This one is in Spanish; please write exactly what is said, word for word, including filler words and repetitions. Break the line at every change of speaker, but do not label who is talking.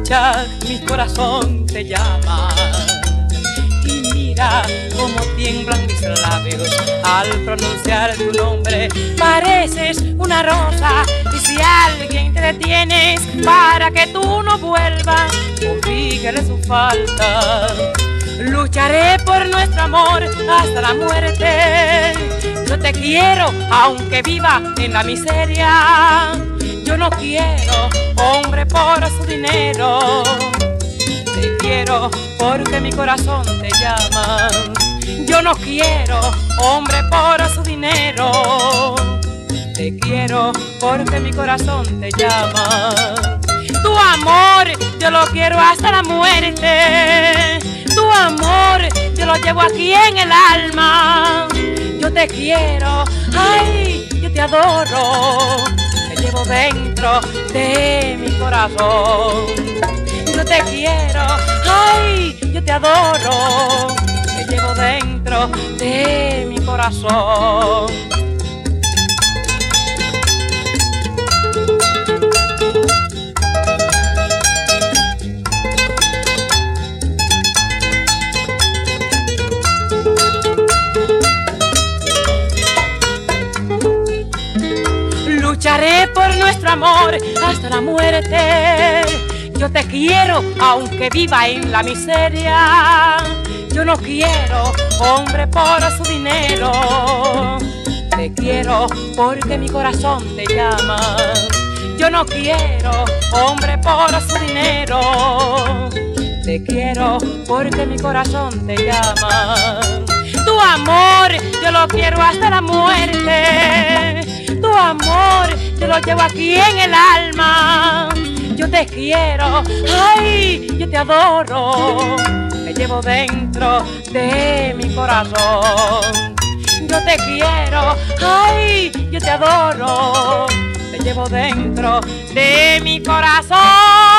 Escucha, mi corazón te llama. Y mira cómo tiemblan mis labios al pronunciar tu nombre. Pareces una rosa y si alguien te detienes para que tú no vuelvas, corrígele su falta. Lucharé por nuestro amor hasta la muerte. Yo te quiero aunque viva en la miseria. Yo no quiero hombre por su dinero. Te quiero porque mi corazón te llama. Yo no quiero hombre por su dinero. Te quiero porque mi corazón te llama. Tu amor yo lo quiero hasta la muerte. Tu amor yo lo llevo aquí en el alma. Yo te quiero, ay, yo te adoro. Te llevo dentro de mi corazón. Yo te quiero, ay, yo te adoro. Te llevo dentro de mi corazón. Lucharé por nuestro amor hasta la muerte. Yo te quiero aunque viva en la miseria. Yo no quiero hombre por su dinero. Te quiero porque mi corazón te llama. Yo no quiero hombre por su dinero. Te quiero porque mi corazón te llama. Tu amor yo lo quiero hasta la muerte. Tu amor yo lo llevo aquí en el alma. Yo te quiero, ay, yo te adoro. Te llevo dentro de mi corazón. Yo te quiero, ay, yo te adoro. Te llevo dentro de mi corazón.